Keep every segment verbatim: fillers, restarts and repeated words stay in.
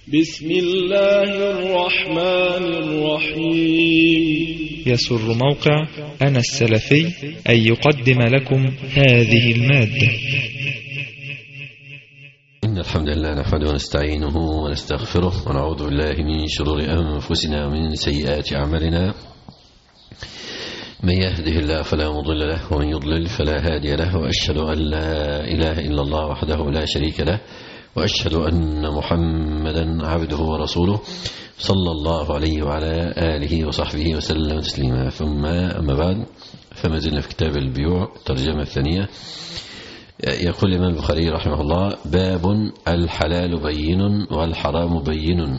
بسم الله الرحمن الرحيم. يسر موقع أنا السلفي أن يقدم لكم هذه المادة. إن الحمد لله نحمده ونستعينه ونستغفره ونعوذ بالله من شرور أنفسنا ومن سيئات أعمالنا. من يهده الله فلا مضل له ومن يضلل فلا هادي له، وأشهد أن لا إله إلا الله وحده لا شريك له، وأشهد أن محمدا عبده ورسوله صلى الله عليه وعلى آله وصحبه وسلم تسليما. ثم أما بعد، فما زلنا في كتاب البيوع الترجمة الثانية. يقول الإمام البخاري رحمه الله: باب الحلال بين والحرام بين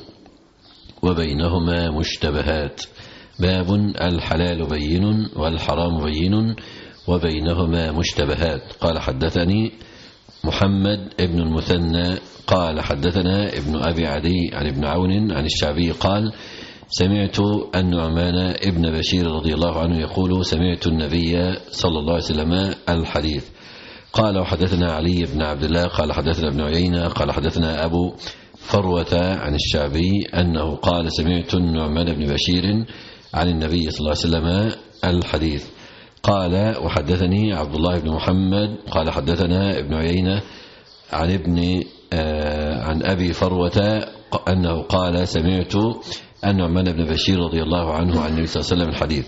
وبينهما مشتبهات. باب الحلال بين والحرام بين وبينهما مشتبهات. قال: حدثني محمد ابن المثنى قال: حدثنا ابن أبي عدي عن ابن عون عن الشعبي قال: سمعت النعمان ابن بشير رضي الله عنه يقول: سمعت النبي صلى الله عليه وسلم الحديث. قال: وحدثنا علي بن عبد الله قال: حدثنا ابن عيينة قال: حدثنا أبو فروة عن الشعبي أنه قال: سمعت النعمان بن بشير عن النبي صلى الله عليه وسلم الحديث. قال: وحدثني عبد الله بن محمد قال: حدثنا ابن عيينة عن ابن آه عن أبي فروة أنه قال: سمعت النعمان بن بشير رضي الله عنه عن النبي صلى الله عليه وسلم الحديث.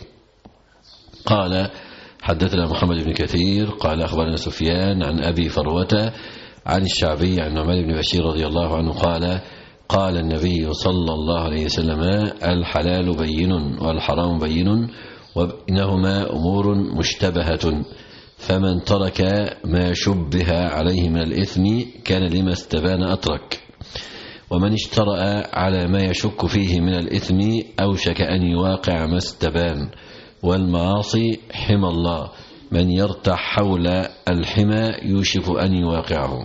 قال: حدثنا محمد بن كثير قال: أخبرنا سفيان عن أبي فروة عن الشعبي عن النعمان بن بشير رضي الله عنه قال: قال النبي صلى الله عليه وسلم: الحلال بين والحرام بين وبينهما أمور مشتبهة، فمن ترك ما شبه عليه من الإثم كان لما استبان أترك، ومن اشترأ على ما يشك فيه من الإثم أوشك أن يواقع ما استبان. والمعاصي حمى الله، من يرتح حول الحمى يوشك أن يواقعه.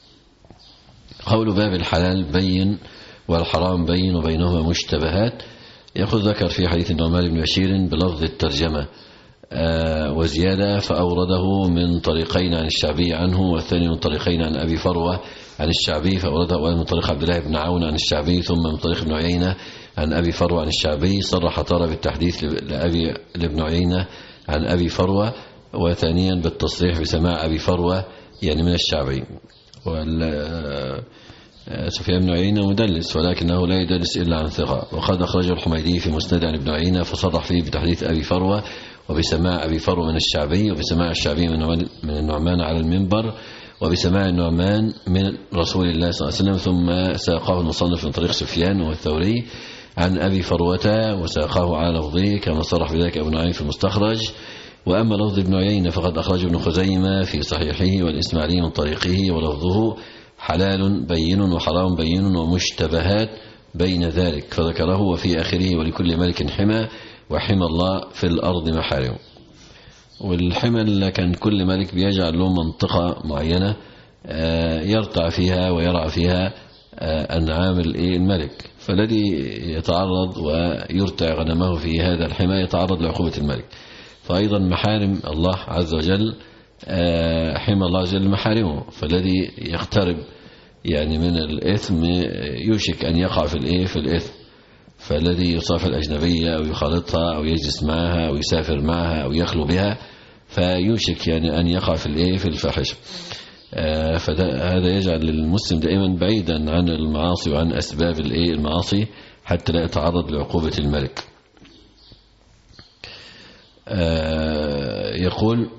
قول باب الحلال بين والحرام بين وبينهما مشتبهات. يأخذ ذكر في حديث النعمان بن بشير بلفظ الترجمة آه وزيادة، فأورده من طريقين عن الشعبي عنه، والثاني من طريقين عن أبي فروة عن الشعبي، فأورده من طريق عبد الله بن عون عن الشعبي، ثم من طريق ابن عيينة عن أبي فروة عن الشعبي. صرح تارة بالتحديث لأبي لابن عيينة عن أبي فروة، وثانيا بالتصريح بسماع أبي فروة يعني من الشعبي. سفيان بن عيينة مدلس، ولكنه لا يدلس إلا عن ثقة. وقد أخرجه الحميدي في مسند عن ابن عيينة فصرح فيه بتحديث أبي فروة وبسماع أبي فروة من الشعبي، وبسماع الشعبي من النعمان على المنبر، وبسماع النعمان من رسول الله صلى الله عليه وسلم. ثم ساقه المصنف من طريق سفيان والثوري عن أبي فروة وساقه على لفظه كما صرح بذلك ابن عيينة في المستخرج. وأما لفظ ابن عيينة فقد أخرجه ابن خزيمة في صحيحه والإسماعيلي من طريقه، ولفظه: حلال بين وحرام بين ومشتبهات بين ذلك، فذكره وفي آخره: ولكل ملك حمى وحمى الله في الأرض محارم. والحمى اللي كان كل ملك بيجعل له منطقة معينة يرتع فيها ويرعى فيها أنعام الملك، فالذي يتعرض ويرتع غنمه في هذا الحمى يتعرض لعقوبة الملك. فأيضا محارم الله عز وجل حمى الله عز وجل محارمه، فالذي يقترب يعني من الإثم يوشك أن يقع في الإيه في الإثم. فالذي يصافح الأجنبية أو يخالطها أو يجلس معها أو يسافر معها أو يخلو بها فيوشك يعني أن يقع في الإيه في الفاحشة. فهذا يجعل المسلم دائما بعيدا عن المعاصي وعن أسباب الإيه المعاصي حتى لا يتعرض لعقوبة الملك. يقول: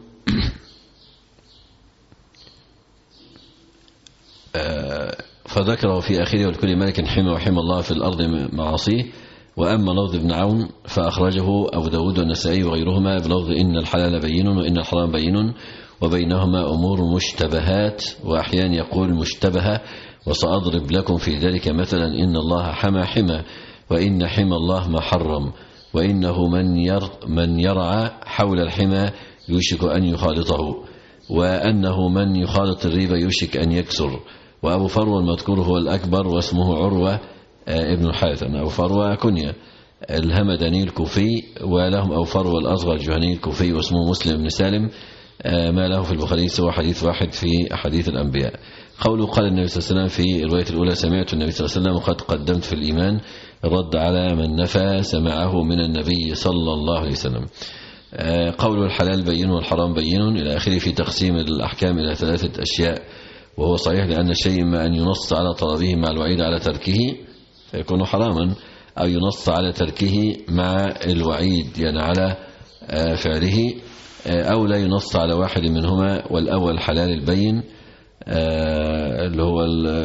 فذكره في آخره: ولكل ملك حمى وحمى الله في الأرض معاصيه. وأما لفظ ابن عون فأخرجه أبو داود والنسائي وغيرهما بلفظ: إن الحلال بين وإن الحرام بين وبينهما أمور مشتبهات. وأحيانا يقول مشتبهة. وسأضرب لكم في ذلك مثلا: إن الله حمى حمى، وإن حمى الله ما حرم، وإنه من, ير من يرعى حول الحمى يوشك أن يخالطه، وأنه من يخالط الريبة يوشك أن يكسر. وأبو فروة المذكور هو الأكبر واسمه عروة ابن الحارث. أبو فروة كنية الهمداني الكوفي، ولهم أبو فروة الأصغر الجهني الكوفي واسمه مسلم بن سالم، ما له في البخاري سوى حديث واحد في أحاديث الأنبياء. قوله قال النبي صلى الله عليه وسلم في الرواية الأولى سمعت النبي صلى الله عليه وسلم وقد قدمت في الإيمان الرد على من نفى سمعه من النبي صلى الله عليه وسلم. قوله الحلال بين والحرام بين إلى آخره في تقسيم الأحكام إلى ثلاثة أشياء، وهو صحيح لأن الشيء إما أن ينص على طلبه مع الوعيد على تركه فيكون حراما، أو ينص على تركه مع الوعيد يعني على فعله، أو لا ينص على واحد منهما. والأول حلال البين اللي هو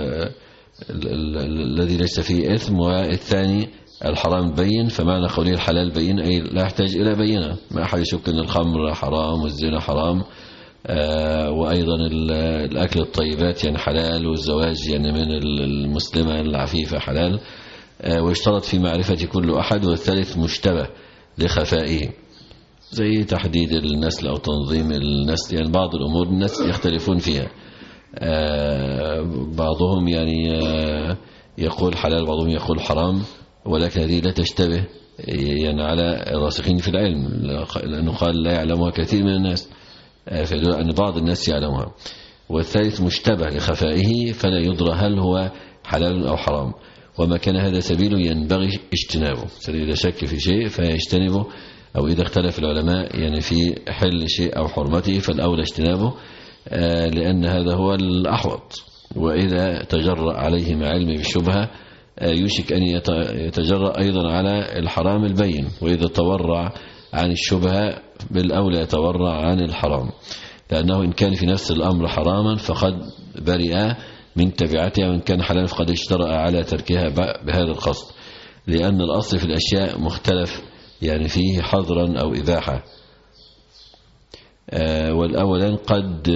الذي ليس فيه إثم، والثاني الحرام بين. فمعنى قوله الحلال بين أي لا يحتاج إلى بينة، ما أحد يشك أن الخمر حرام والزنا حرام، وأيضا الأكل الطيبات يعني حلال، والزواج يعني من المسلمة العفيفة حلال، ويشترط في معرفة كل أحد. والثالث مشتبه لخفائه زي تحديد النسل أو تنظيم النسل، يعني بعض الأمور الناس يختلفون فيها، بعضهم يعني يقول حلال بعضهم يقول حرام، ولكن هذه لا تشتبه يعني على الراسخين في العلم، لأنه قال لا يعلمها كثير من الناس، فيدل أن بعض الناس يعلمها. والثالث مشتبه لخفائه فلا يدرى هل هو حلال أو حرام، وما كان هذا سبيله ينبغي اجتنابه. إذا شك في شيء فيجتنبه، أو إذا اختلف العلماء يعني في حل شيء أو حرمته فالأولى اجتنابه، لأن هذا هو الأحوط. وإذا تجرأ عليه مع علم بالشبهة يوشك أن يتجرأ أيضا على الحرام البين، وإذا تورع عن الشبهة بالأولى يتورع عن الحرام، لأنه إن كان في نفس الأمر حراما فقد برئ من تبعتها، وإن كان حلالا فقد اشترأ على تركها بهذا القصد، لأن الأصل في الأشياء مختلف يعني فيه حظرا أو إباحة. والأولان قد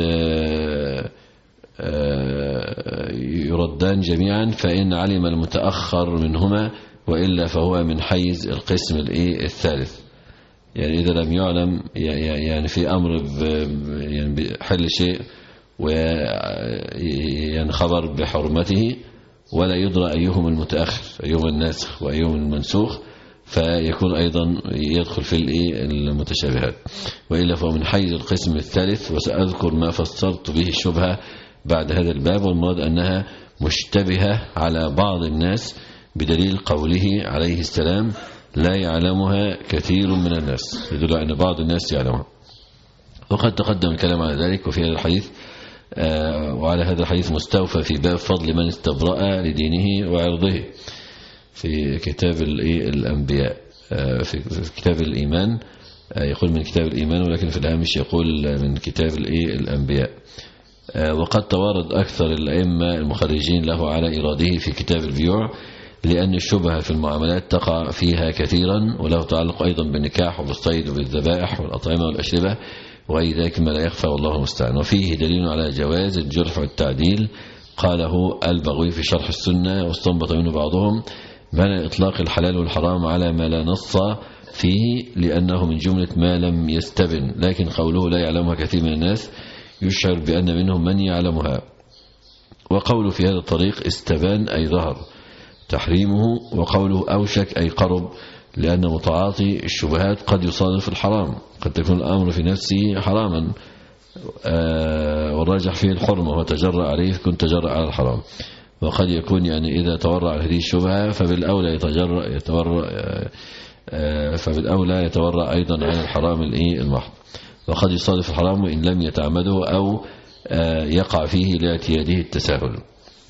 يردان جميعا فإن علم المتأخر منهما، وإلا فهو من حيز القسم الثالث. يعني إذا لم يعلم يعني في أمر يعني بحل شيء ويعني خبر بحرمته، ولا يدرى أيهم المتأخر أيهم الناسخ وأيهم المنسوخ، فيكون أيضا يدخل في المتشابهات، وإلا فهو من حيز القسم الثالث. وسأذكر ما فسرت به الشبهة بعد هذا الباب، والمراد أنها مشتبهة على بعض الناس بدليل قوله عليه السلام لا يعلمها كثير من الناس، يدل أن بعض الناس يعلمها. وقد تقدم الكلام على ذلك، وفي هذا الحديث وعلى هذا الحديث مستوفى في باب فضل من استبرأ لدينه وعرضه في كتاب الأنبياء، في كتاب الإيمان يقول من كتاب الإيمان، ولكن في الهامش يقول من كتاب الأنبياء. وقد توارد أكثر الأئمة المخرجين له على إراده في كتاب البيوع، لأن الشبهة في المعاملات تقع فيها كثيرا، وله تعلق أيضا بالنكاح وبالصيد وبالذبائح والأطعمة والأشربة وغير ذلك ما لا يخفى والله المستعان. وفيه دليل على جواز الجرح والتعديل، قاله البغوي في شرح السنة، واستنبط منه بعضهم معنى إطلاق الحلال والحرام على ما لا نص فيه، لأنه من جملة ما لم يستبن، لكن قوله لا يعلمها كثير من الناس يشعر بأن منهم من يعلمها. وقوله في هذا الطريق استبان أي ظهر تحريمه، وقوله أوشك أي قرب، لأن متعاطي الشبهات قد يصادف الحرام، قد تكون الأمر في نفسه حراما والراجح فيه الحرمة وتجرأ عليه فكن تجرأ على الحرام، وقد يكون يعني إذا تورع هذه الشبهة فبالأولى يتجرأ يتورع فبالأولى يتورع أيضا عن الحرام المحض، وقد يصادف الحرام إن لم يتعمده أو يقع فيه لاعتياده التساهل.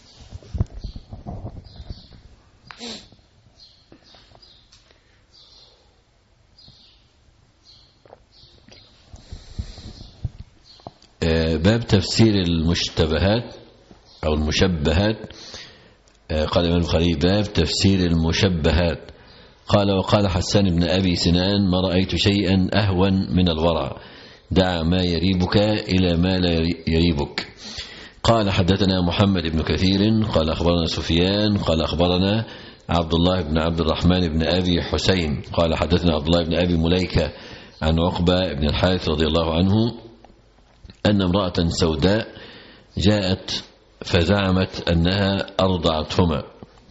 باب تفسير المشتبهات أو المشبهات. قال الإمام البخاري باب تفسير المشبهات. قال وقال حسان بن أبي سنان ما رأيت شيئا أهون من الورع، دع ما يريبك إلى ما لا يريبك. قال حدثنا محمد بن كثير قال أخبرنا سفيان قال أخبرنا عبد الله بن عبد الرحمن بن أبي حسين قال حدثنا عبد الله بن أبي مليكة عن عقبة بن الحارث رضي الله عنه أن امرأة سوداء جاءت فزعمت أنها أرضعتهما.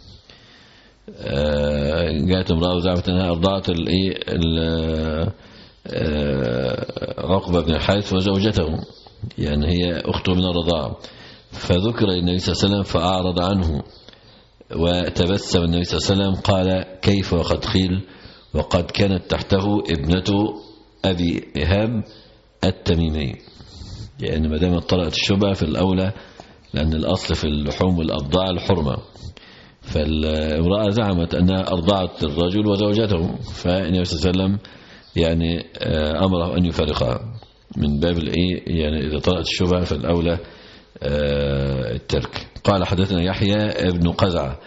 جاءت امرأة وزعمت أنها أرضعت عقبة بن الحارث وزوجته، يعني هي أخته من الرضاعة، فذكر النبي صلى الله عليه وسلم فأعرض عنه، وتبسم النبي صلى الله عليه وسلم قال كيف وقد قيل وقد كانت تحته ابنة أبي إيهاب التميمي. يعني ما دام طرأت الشبهة في الأولى، لأن الأصل في اللحوم والأبضاع الحرمة، فالامرأة زعمت أنها أرضعت الرجل وزوجته، فالنبي صلى الله عليه وسلم يعني أمره أن يفارقها من باب الإيه، يعني إذا طرأت الشبهة في الأولى الترك. قال حدثنا يحيى ابن قزعة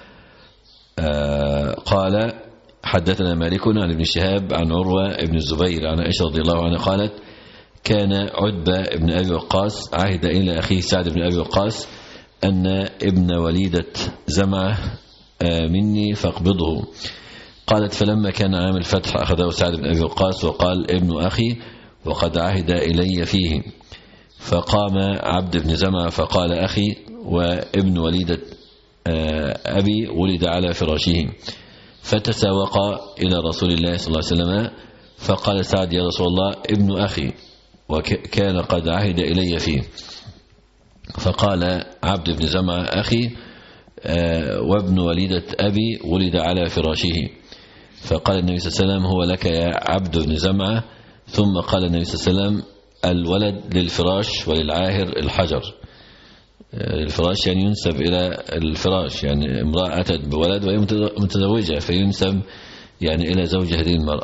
قال حدثنا مالك عن ابن شهاب عن عروة ابن الزبير عن عائشة رضي الله عنها قالت كان عتبة ابن أبي وقاص عهد إلى أخيه سعد بن أبي وقاص أن ابن وليدة زمعة مني فاقبضه. قالت فلما كان عام الفتح أخذه سعد بن أبي وقاص وقال ابن أخي وقد عهد إلي فيه. فقام عبد بن زمعة فقال أخي وابن وليدة أبي ولد على فراشه. فتساوقا إلى رسول الله صلى الله عليه وسلم فقال سعد يا رسول الله ابن أخي وكان قد عهد إلي فيه. فقال عبد بن زمعة أخي وابن وليدة أبي ولد على فراشه. فقال النبي صلى الله عليه وسلم هو لك يا عبد بن زمعة. ثم قال النبي صلى الله عليه وسلم الولد للفراش وللعاهر الحجر. الفراش يعني ينسب إلى الفراش، يعني امرأة أتت بولد وهي متزوجة فينسب يعني إلى زوج هذه المرأة.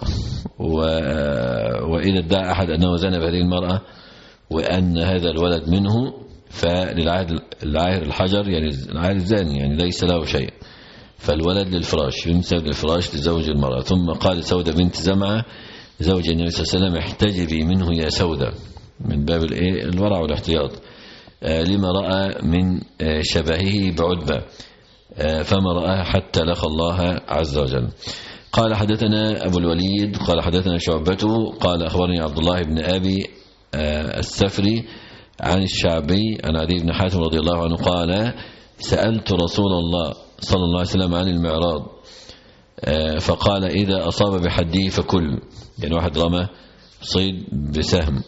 وإذا ادعى أحد أنه زنى بهذه المرأة وأن هذا الولد منه فللعاهر الحجر، يعني العاهر الزاني يعني ليس له شيء، فالولد للفراش ينسب للفراش لزوج المرأة. ثم قال سودة بنت زمعة زوج النبي صلى الله عليه وسلم احتجبي منه يا سودة، من باب الايه الورع والاحتياط، لما رأى من شبهه بعتبة فما رآه حتى لقى الله عز وجل. قال حدثنا أبو الوليد قال حدثنا شعبته قال أخبرني عبد الله بن أبي السفري عن الشعبي عن عدي بن حاتم رضي الله عنه قال سألت رسول الله صلى الله عليه وسلم عن المعراض فقال إذا أصاب بحده فكل، يعني واحد رمى صيد بسهم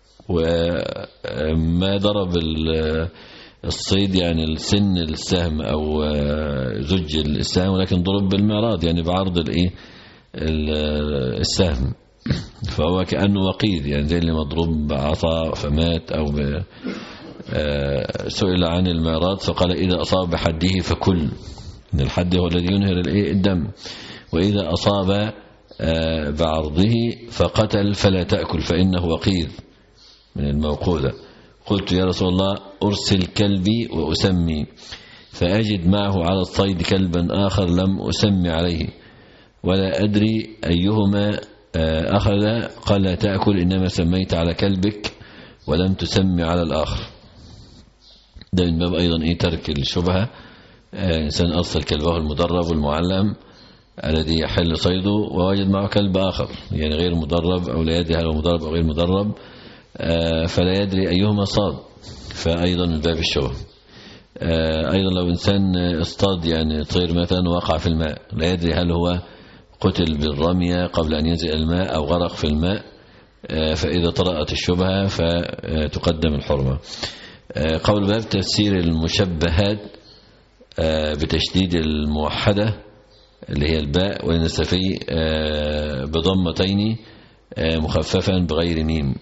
وما ضرب الصيد يعني السن السهم أو زج السهم، ولكن ضرب بالمعراض يعني بعرض الإيه السهم، فهو كأنه وقيد يعني زي اللي مضروب بعصا فمات أو ب... سئل عن المعراض فقال إذا أصاب بحده فكل، إن الحد هو الذي ينهر الإيه الدم، وإذا أصاب بعرضه فقتل فلا تأكل فإنه وقيد من الموقوذة. قلت يا رسول الله أرسل كلبي وأسمي فأجد معه على الصيد كلبا آخر لم أسمي عليه ولا أدري أيهما أخذ. قال لا تأكل إنما سميت على كلبك ولم تسمي على الآخر. ده من باب أيضا إيه ترك الشبهة. إنسان أرسل كلبه المدرب والمعلم الذي يحل صيده ووجد معه كلب آخر يعني غير مدرب أو لا يدري هل هو مدرب أو غير مدرب فلا يدري أيهما صاد، فأيضا من باب الشبهة. أيضا لو إنسان اصطاد يعني طير مثلا وقع في الماء لا يدري هل هو قتل بالرمية قبل أن ينزل الماء أو غرق في الماء، فإذا طرأت الشبهة فتقدم الحرمة. قول باب تفسير المشبهات بتشديد الموحدة اللي هي الباء والنسفي بضمتين مخففا بغير ميم.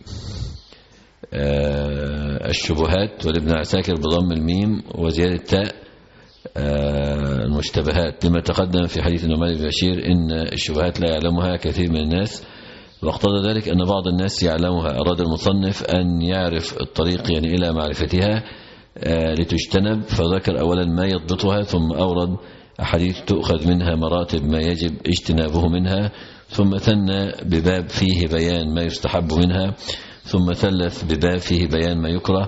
الشبهات والابن عساكر بضم الميم وزيادة تاء المشتبهات، لما تقدم في حديث النعمان بن بشير إن الشبهات لا يعلمها كثير من الناس، واقتضى ذلك أن بعض الناس يعلمها. أراد المصنف أن يعرف الطريق يعني إلى معرفتها لتجتنب، فذكر أولا ما يضبطها ثم أورد أحاديث تؤخذ منها مراتب ما يجب اجتنابه منها، ثم ثنى بباب فيه بيان ما يستحب منها، ثم ثلث بباب فيه بيان ما يكره،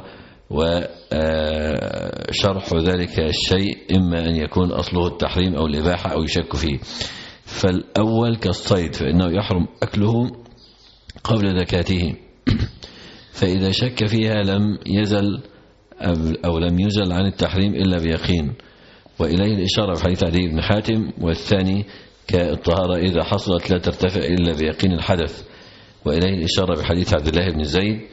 وشرح ذلك الشيء إما أن يكون أصله التحريم أو الإباحة أو يشك فيه. فالأول كالصيد فإنه يحرم أكله قبل زكاته، فإذا شك فيها لم يزل أو لم يزل عن التحريم إلا بيقين، وإليه الإشارة في حديث عدي بن حاتم. والثاني كالطهارة إذا حصلت لا ترتفع إلا بيقين الحدث، وإليه الإشارة بحديث عبد الله بن زيد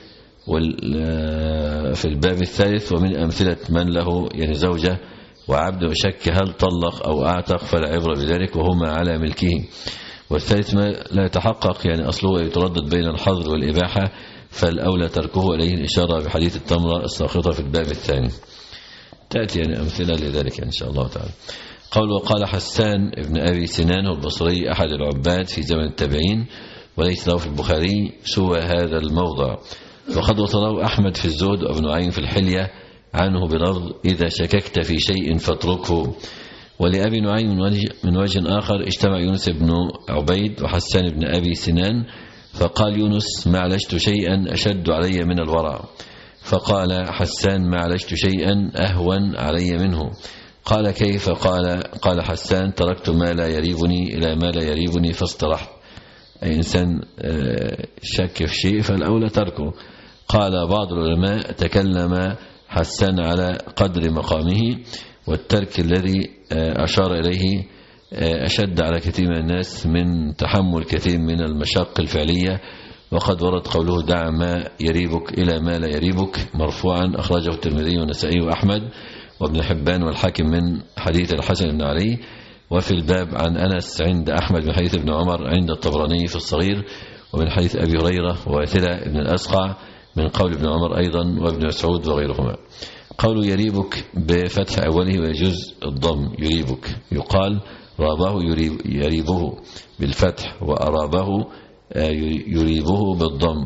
في الباب الثالث ومن أمثلة من له يعني زوجة وعبد وشك هل طلق أو أعتق فلا عبرة بذلك وهما على ملكه. والثالث ما لا يتحقق يعني أصله يتردد بين الحظر والإباحة فالأولى تركه، عليه الإشارة بحديث التمرة الساقطة في الباب الثاني. تأتي يعني أمثلة لذلك إن شاء الله تعالى. قول وقال حسان ابن أبي سنان البصري أحد العباد في زمن التابعين وليس له في البخاري سوى هذا الموضع، وقد وصله أحمد في الزهد وابن عين في الحلية عنه بلفظ إذا شككت في شيء فاتركه. ولأبي نعيم من وجه, من وجه آخر اجتمع يونس بن عبيد وحسان بن أبي سنان فقال يونس ما عالجت شيئا أشد علي من الورع، فقال حسان ما عالجت شيئا أهون علي منه. قال كيف؟ قال قال حسان تركت ما لا يريبني إلى ما لا يريبني فاسترحت. أي إنسان شك في شيء فالأولى تركه. قال بعض العلماء تكلم حسان على قدر مقامه، والترك الذي أشار إليه أشد على كثير من الناس من تحمل كثير من المشاق الفعلية. وقد ورد قوله دع ما يريبك إلى ما لا يريبك مرفوعا، أخرجه الترمذي والنسائي وأحمد وابن حبان والحاكم من حديث الحسن بن علي. وفي الباب عن أنس عند أحمد من حديث ابن عمر عند الطبراني في الصغير، ومن حديث أبي هريرة وواثلة ابن الأسقع من قول ابن عمر أيضا وابن مسعود وغيرهما. قول يريبك بفتح أوله ويجوز الضم يريبك، يقال رابه يريب يريبه بالفتح وأرابه يريبه بالضم.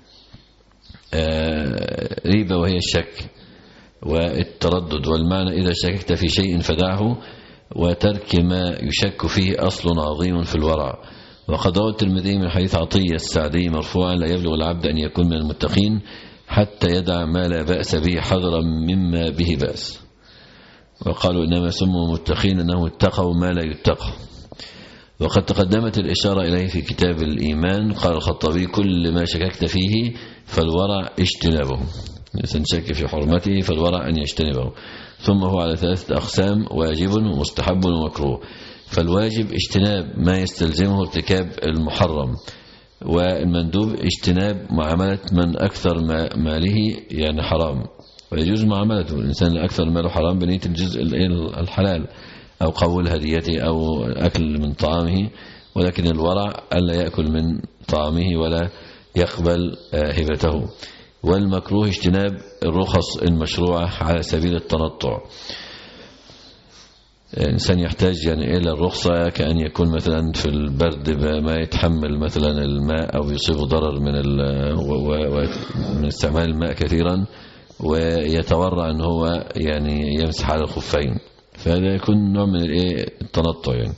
ريبة وهي الشك والتردد، والمعنى إذا شككت في شيء فدعه، وترك ما يشك فيه أصل عظيم في الورع. وقد روى الترمذي من حديث عطية السعدي مرفوعا لا يبلغ العبد أن يكون من المتقين حتى يدع ما لا بأس به حذرا مما به بأس. وقالوا إنما سموا متقين أنهم اتقوا ما لا يتقى. وقد تقدمت الإشارة إليه في كتاب الإيمان. قال الخطابي كل ما شككت فيه فالورع اجتنابه، الإنسان شك في حرمته فالورع أن يجتنبه. ثم هو على ثلاثة أقسام: واجب ومستحب ومكروه. فالواجب اجتناب ما يستلزمه ارتكاب المحرم، والمندوب اجتناب معاملة من أكثر ماله يعني حرام، ويجوز معاملته الإنسان لأكثر ماله حرام بنية الجزء الحلال أو قبول هديته أو أكل من طعامه، ولكن الورع ألا يأكل من طعامه ولا يقبل هبته. والمكروه اجتناب الرخص المشروعة على سبيل التنطع. الإنسان يحتاج يعني إلى الرخصة كأن يكون مثلا في البرد ما يتحمل مثلا الماء أو يصيبه ضرر من من استعمال الماء كثيرا، ويتورع أن هو يعني يمسح على الخفين، فهذا يكون نوع من التنطع يعني.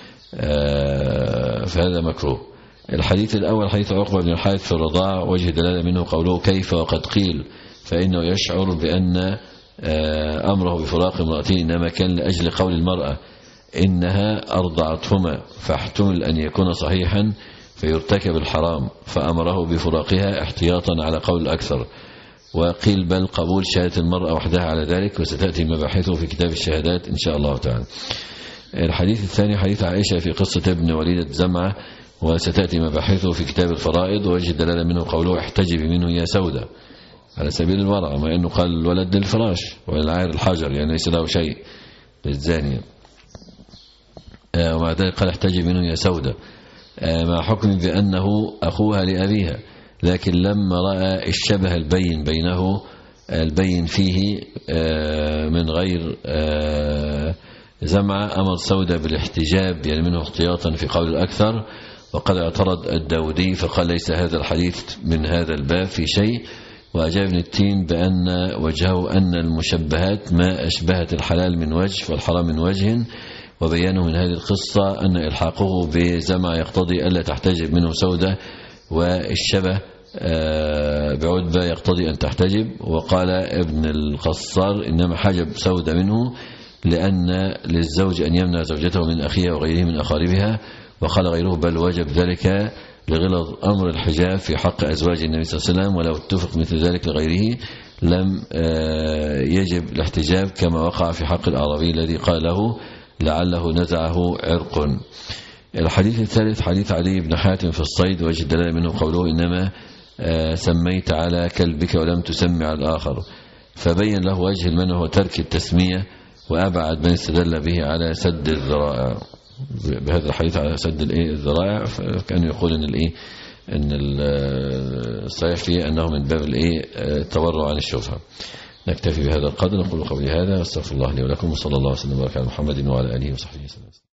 فهذا مكروه. الحديث الأول حديث عقبة بن الحارث في الرضاع، وجه دلالة منه قوله كيف وقد قيل، فإنه يشعر بأن أمره بفراق امرأته إنما كان لأجل قول المرأة إنها أرضعتهما، فاحتمل أن يكون صحيحا فيرتكب الحرام، فأمره بفراقها احتياطا على قول الأكثر. وقيل بل قبول شهادة المرأة وحدها على ذلك، وستأتي مباحثه في كتاب الشهادات إن شاء الله تعالى. الحديث الثاني حديث عائشة في قصة ابن وليدة زمعة، وستأتي مباحثه في كتاب الفرائض، ووجه دلالة منه قوله احتجبي منه يا سودة على سبيل الورع، ما أنه قال الولد للفراش والعائر الحجر يعني ليس له شيء للزانية، ومع ذلك قال احتجبي منه يا سودة مع حكم بأنه أخوها لأبيها، لكن لما رأى الشبه البين بينه البين فيه من غير زمعة أمر سودة بالاحتجاب يعني منه احتياطا في قول الأكثر. وقد اعترض الداودي فقال ليس هذا الحديث من هذا الباب في شيء، وأجاب ابن التين بأن وجهه أن المشبهات ما أشبهت الحلال من وجه والحرام من وجه، وبيانه من هذه القصة أن إلحاقه بزمع يقتضي ألا تحتجب منه سودة، والشبه بعتبة يقتضي أن تحتجب. وقال ابن القصار إنما حجب سودة منه لأن للزوج أن يمنع زوجته من أخيها وغيره من أقاربها. وقال غيره بل وجب ذلك لغلظ أمر الحجاب في حق أزواج النبي صلى الله عليه وسلم، ولو اتفق مثل ذلك لغيره لم يجب الاحتجاب كما وقع في حق الأعرابي الذي قال له لعله نزعه عرق. الحديث الثالث حديث علي بن حاتم في الصيد، وجه دلالة منه قوله إنما سميت على كلبك ولم تسمي على الآخر، فبين له وجه المنع هو ترك التسمية، وأبعد من استدل به على سد الذرائع، بهذا الحديث على سد الايه الذرائع. فكان يقول ان الايه ان الصحيح فيه انه من باب الايه التورع عن الشبهه. نكتفي بهذا القدر، نقول قولي هذا واستغفر الله لي ولكم، وصلى الله وسلم وبارك على محمد وعلى اله وصحبه وسلم.